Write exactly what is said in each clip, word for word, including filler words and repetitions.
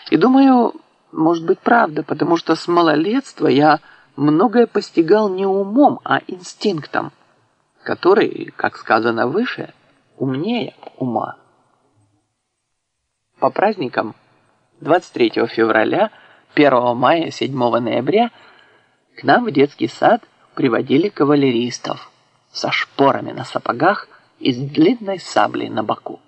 И думаю, может быть, правда, потому что с малолетства я многое постигал не умом, а инстинктом, который, как сказано выше, умнее ума. По праздникам двадцать третьего февраля, первого мая, седьмого ноября к нам в детский сад приводили кавалеристов со шпорами на сапогах и с длинной саблей на боку.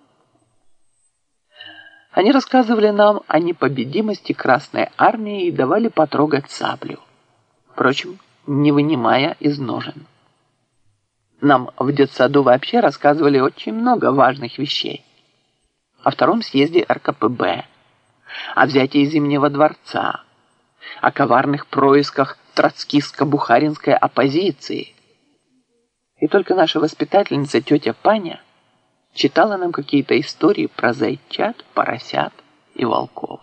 Они рассказывали нам о непобедимости Красной Армии и давали потрогать саблю, впрочем, не вынимая из ножен. Нам в детсаду вообще рассказывали очень много важных вещей. О втором съезде эр ка пэ бэ, о взятии Зимнего дворца, о коварных происках троцкистско-бухаринской оппозиции. И только наша воспитательница, тетя Паня, читала нам какие-то истории про зайчат, поросят и волков.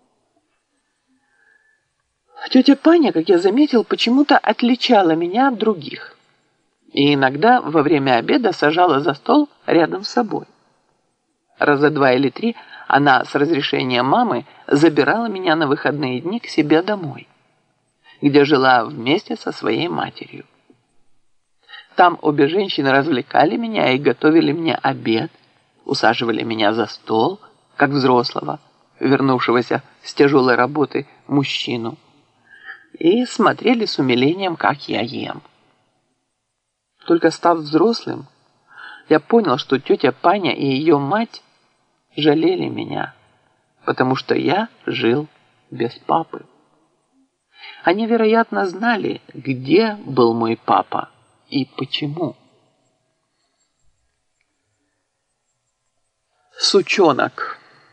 Тетя Паня, как я заметил, почему-то отличала меня от других. И иногда во время обеда сажала за стол рядом с собой. Раза два или три она с разрешения мамы забирала меня на выходные дни к себе домой, где жила вместе со своей матерью. Там обе женщины развлекали меня и готовили мне обед, усаживали меня за стол, как взрослого, вернувшегося с тяжелой работы мужчину, и смотрели с умилением, как я ем. Только став взрослым, я понял, что тетя Паня и ее мать жалели меня, потому что я жил без папы. Они, вероятно, знали, где был мой папа и почему. Сучонок.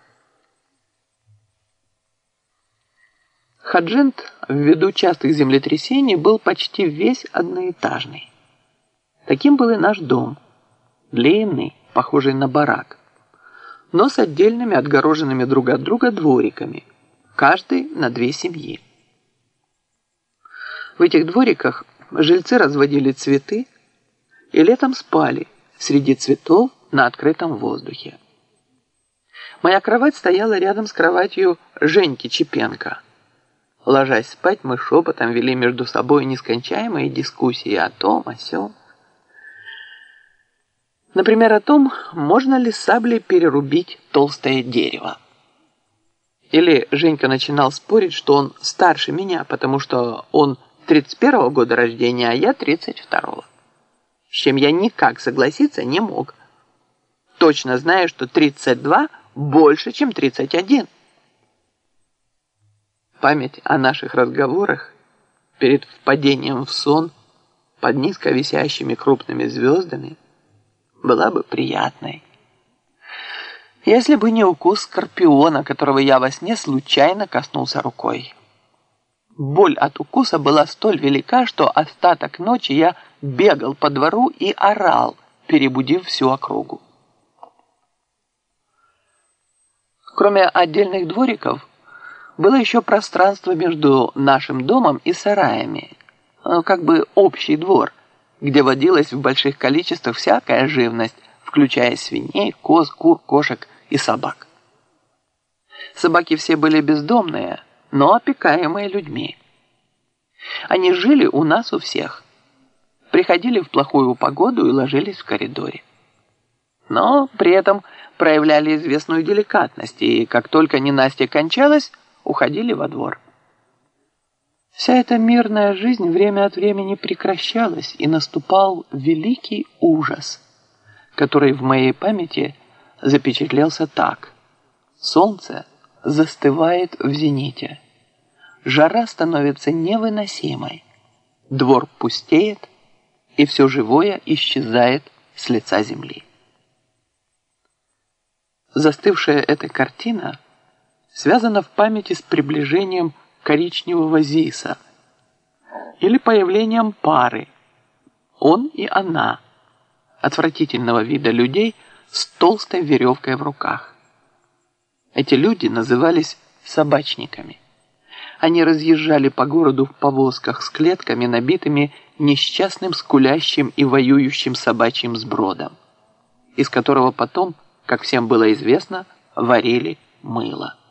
Хаджинт ввиду частых землетрясений был почти весь одноэтажный. Таким был и наш дом, длинный, похожий на барак, но с отдельными отгороженными друг от друга двориками, каждый на две семьи. В этих двориках жильцы разводили цветы и летом спали среди цветов на открытом воздухе. Моя кровать стояла рядом с кроватью Женьки Чепенко. Ложась спать, мы шепотом вели между собой нескончаемые дискуссии о том, о сём. Например, о том, можно ли саблей перерубить толстое дерево. Или Женька начинал спорить, что он старше меня, потому что он тридцать первого года рождения, а я тридцать второго. С чем я никак согласиться не мог. Точно знаю, что тридцать два больше, чем тридцать один. Память о наших разговорах перед впадением в сон под низко висящими крупными звездами была бы приятной. Если бы не укус скорпиона, которого я во сне случайно коснулся рукой. Боль от укуса была столь велика, что остаток ночи я бегал по двору и орал, перебудив всю округу. Кроме отдельных двориков, было еще пространство между нашим домом и сараями, как бы общий двор, где водилась в больших количествах всякая живность, включая свиней, коз, кур, кошек и собак. Собаки все были бездомные, но опекаемые людьми. Они жили у нас у всех, приходили в плохую погоду и ложились в коридоре. Но при этом проявляли известную деликатность, и как только ненастье кончалось, уходили во двор. Вся эта мирная жизнь время от времени прекращалась, и наступал великий ужас, который в моей памяти запечатлелся так. Солнце застывает в зените. Жара становится невыносимой. Двор пустеет, и все живое исчезает с лица земли. Застывшая эта картина связана в памяти с приближением коричневого зиса или появлением пары, он и она, отвратительного вида людей с толстой веревкой в руках. Эти люди назывались собачниками. Они разъезжали по городу в повозках с клетками, набитыми несчастным скулящим и воюющим собачьим сбродом, из которого потом, как всем было известно, варили мыло.